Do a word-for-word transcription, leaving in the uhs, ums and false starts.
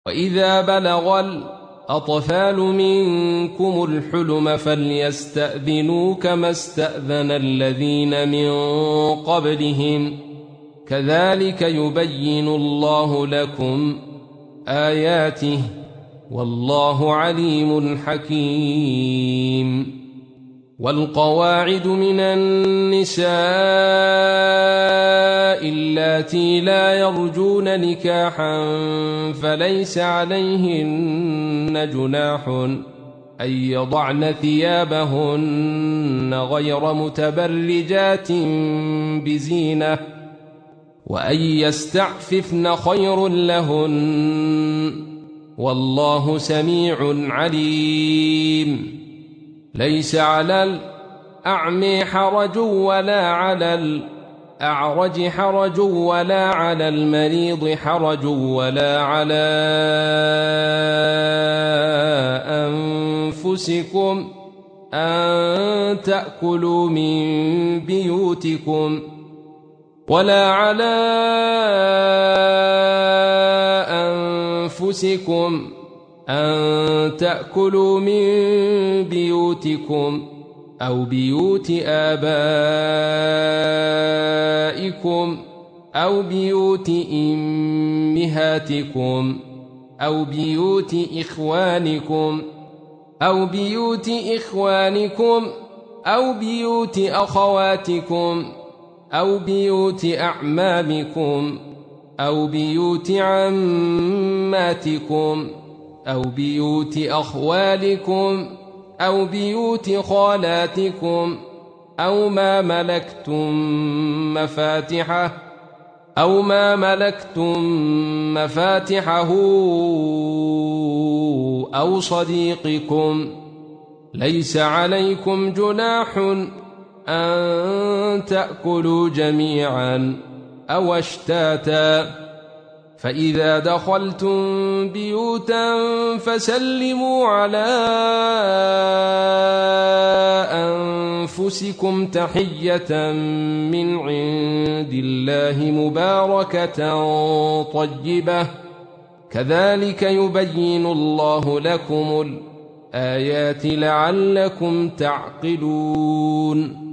وإذا بلغ الأطفال منكم الحلم فليستأذنوا كما استأذن الذين من قبلهم كذلك يبين الله لكم آياته والله عليم حكيم. والقواعد من النساء اللاتي لا يرجون نكاحا فليس عليهن جناح أن يضعن ثيابهن غير متبرجات بزينة وأن يستعففن خير لهن والله سميع عليم. ليس على الأعمى حرج ولا على الأعرج حرج ولا على المريض حرج ولا على أنفسكم أن تأكلوا من بيوتكم ولا على أنفسكم أن تأكلوا من بيوتكم أو بيوت آبائكم أو بيوت أمهاتكم أو بيوت إخوانكم أو بيوت إخوانكم أو بيوت أخواتكم أو بيوت أعمامكم أو بيوت عماتكم أو بيوت أخوالكم أو بيوت خالاتكم أو ما ملكتم مفاتحه أو ما ملكتم مفاتحه أو صديقكم. ليس عليكم جناح أن تأكلوا جميعا أو أشتاتا فإذا دخلتم بيوتا فسلموا على أنفسكم تحية من عند الله مباركة طيبة كذلك يبين الله لكم الآيات لعلكم تعقلون.